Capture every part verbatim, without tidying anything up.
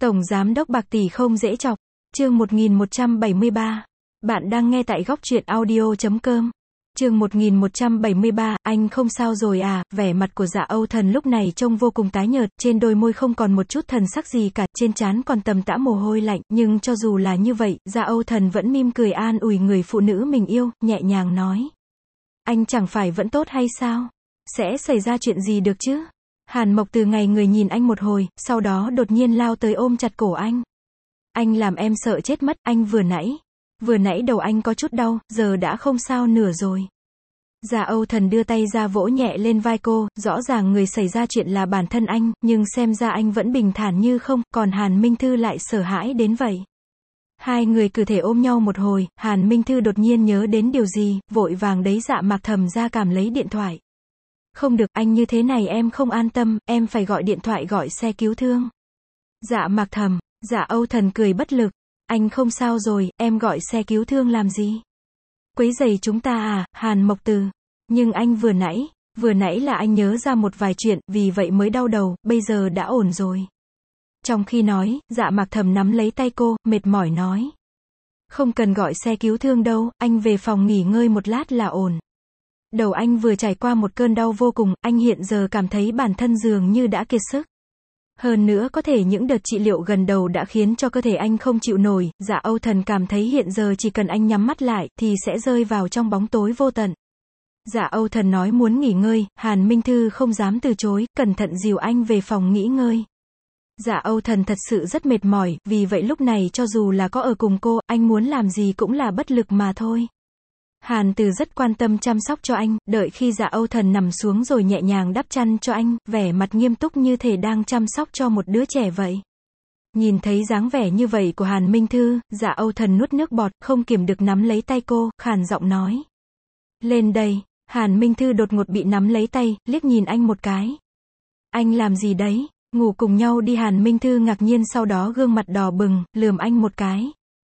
Tổng giám đốc bạc tỷ không dễ chọc. Chương một nghìn một trăm bảy mươi ba. Bạn đang nghe tại góc truyện audio chấm com. Chương một nghìn một trăm bảy mươi ba, anh không sao rồi à? Vẻ mặt của Dạ Âu Thần lúc này trông vô cùng tái nhợt, trên đôi môi không còn một chút thần sắc gì cả, trên trán còn tầm tã mồ hôi lạnh, nhưng cho dù là như vậy, Dạ Âu Thần vẫn mỉm cười an ủi người phụ nữ mình yêu, nhẹ nhàng nói: anh chẳng phải vẫn tốt hay sao? Sẽ xảy ra chuyện gì được chứ? Hàn Mộc Từ ngày người nhìn anh một hồi, sau đó đột nhiên lao tới ôm chặt cổ anh. Anh làm em sợ chết mất, anh vừa nãy, vừa nãy đầu anh có chút đau, giờ đã không sao nửa rồi. Dạ Âu Thần đưa tay ra vỗ nhẹ lên vai cô, rõ ràng người xảy ra chuyện là bản thân anh, nhưng xem ra anh vẫn bình thản như không, còn Hàn Minh Thư lại sợ hãi đến vậy. Hai người cứ thể ôm nhau một hồi, Hàn Minh Thư đột nhiên nhớ đến điều gì, vội vàng đấy Dạ Mạc Thầm ra cảm lấy điện thoại. Không được, anh như thế này em không an tâm, em phải gọi điện thoại gọi xe cứu thương. Dạ Mạc Thầm, Dạ Âu Thần cười bất lực. Anh không sao rồi, em gọi xe cứu thương làm gì? Quấy rầy chúng ta à, Hàn Mộc Từ. Nhưng anh vừa nãy, vừa nãy là anh nhớ ra một vài chuyện, vì vậy mới đau đầu, bây giờ đã ổn rồi. Trong khi nói, Dạ Mạc Thầm nắm lấy tay cô, mệt mỏi nói: không cần gọi xe cứu thương đâu, anh về phòng nghỉ ngơi một lát là ổn. Đầu anh vừa trải qua một cơn đau vô cùng, anh hiện giờ cảm thấy bản thân dường như đã kiệt sức. Hơn nữa có thể những đợt trị liệu gần đầu đã khiến cho cơ thể anh không chịu nổi, Dạ Âu Thần cảm thấy hiện giờ chỉ cần anh nhắm mắt lại, thì sẽ rơi vào trong bóng tối vô tận. Dạ Âu Thần nói muốn nghỉ ngơi, Hàn Minh Thư không dám từ chối, cẩn thận dìu anh về phòng nghỉ ngơi. Dạ Âu Thần thật sự rất mệt mỏi, vì vậy lúc này cho dù là có ở cùng cô, anh muốn làm gì cũng là bất lực mà thôi. Hàn Từ rất quan tâm chăm sóc cho anh, đợi khi Dạ Âu Thần nằm xuống rồi nhẹ nhàng đắp chăn cho anh, vẻ mặt nghiêm túc như thể đang chăm sóc cho một đứa trẻ vậy. Nhìn thấy dáng vẻ như vậy của Hàn Minh Thư, Dạ Âu Thần nuốt nước bọt, không kiềm được nắm lấy tay cô, khàn giọng nói: lên đây. Hàn Minh Thư đột ngột bị nắm lấy tay, liếc nhìn anh một cái. Anh làm gì đấy? Ngủ cùng nhau đi. Hàn Minh Thư ngạc nhiên, sau đó gương mặt đỏ bừng, lườm anh một cái.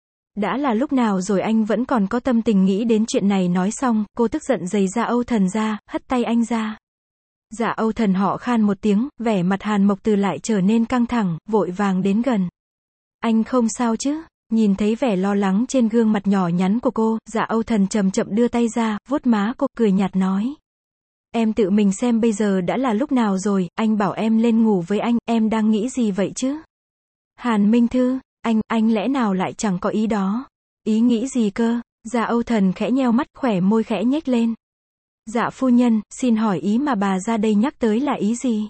Đã là lúc nào rồi anh vẫn còn có tâm tình nghĩ đến chuyện này. Nói xong, cô tức giận giày Dạ Âu Thần ra, hất tay anh ra. Dạ Âu Thần họ khan một tiếng, vẻ mặt Hàn Mộc Từ lại trở nên căng thẳng, vội vàng đến gần. Anh không sao chứ? Nhìn thấy vẻ lo lắng trên gương mặt nhỏ nhắn của cô, Dạ Âu Thần chậm chậm đưa tay ra, vuốt má cô, cười nhạt nói: em tự mình xem bây giờ đã là lúc nào rồi, anh bảo em lên ngủ với anh, em đang nghĩ gì vậy chứ? Hàn Minh Thư, anh, anh lẽ nào lại chẳng có ý đó? Ý nghĩ gì cơ? Dạ Âu Thần khẽ nheo mắt, khỏe môi khẽ nhếch lên. Dạ phu nhân, xin hỏi ý mà bà ra đây nhắc tới là ý gì?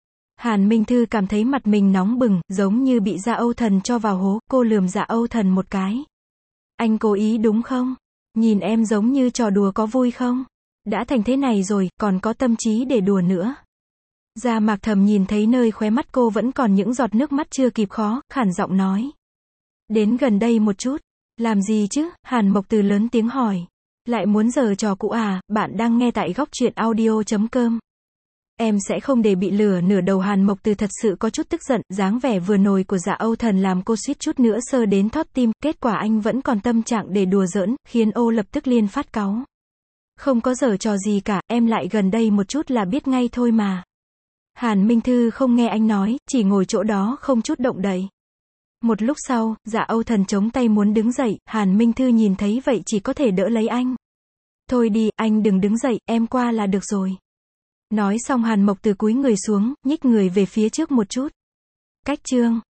Hàn Minh Thư cảm thấy mặt mình nóng bừng, giống như bị Dạ Âu Thần cho vào hố, cô lườm Dạ Âu Thần một cái. Anh cố ý đúng không? Nhìn em giống như trò đùa có vui không? Đã thành thế này rồi, còn có tâm trí để đùa nữa. Dạ Mạc Thầm nhìn thấy nơi khóe mắt cô vẫn còn những giọt nước mắt chưa kịp khó, khản giọng nói: đến gần đây một chút. Làm gì chứ? Hàn Mộc Từ lớn tiếng hỏi. Lại muốn giở trò cũ à? Bạn đang nghe tại góc truyện audio chấm com. Em sẽ không để bị lừa nửa đầu. Hàn Mộc Từ thật sự có chút tức giận, dáng vẻ vừa nổi của Dạ Âu Thần làm cô suýt chút nữa sơ đến thót tim, kết quả anh vẫn còn tâm trạng để đùa giỡn, khiến ô lập tức liên phát cáu. Không có giở trò gì cả, em lại gần đây một chút là biết ngay thôi mà. Hàn Minh Thư không nghe anh nói, chỉ ngồi chỗ đó không chút động đậy. Một lúc sau, Dạ Âu Thần chống tay muốn đứng dậy, Hàn Minh Thư nhìn thấy vậy chỉ có thể đỡ lấy anh. Thôi đi, anh đừng đứng dậy, em qua là được rồi. Nói xong Hàn Mộc Từ cúi người xuống, nhích người về phía trước một chút. Cách chương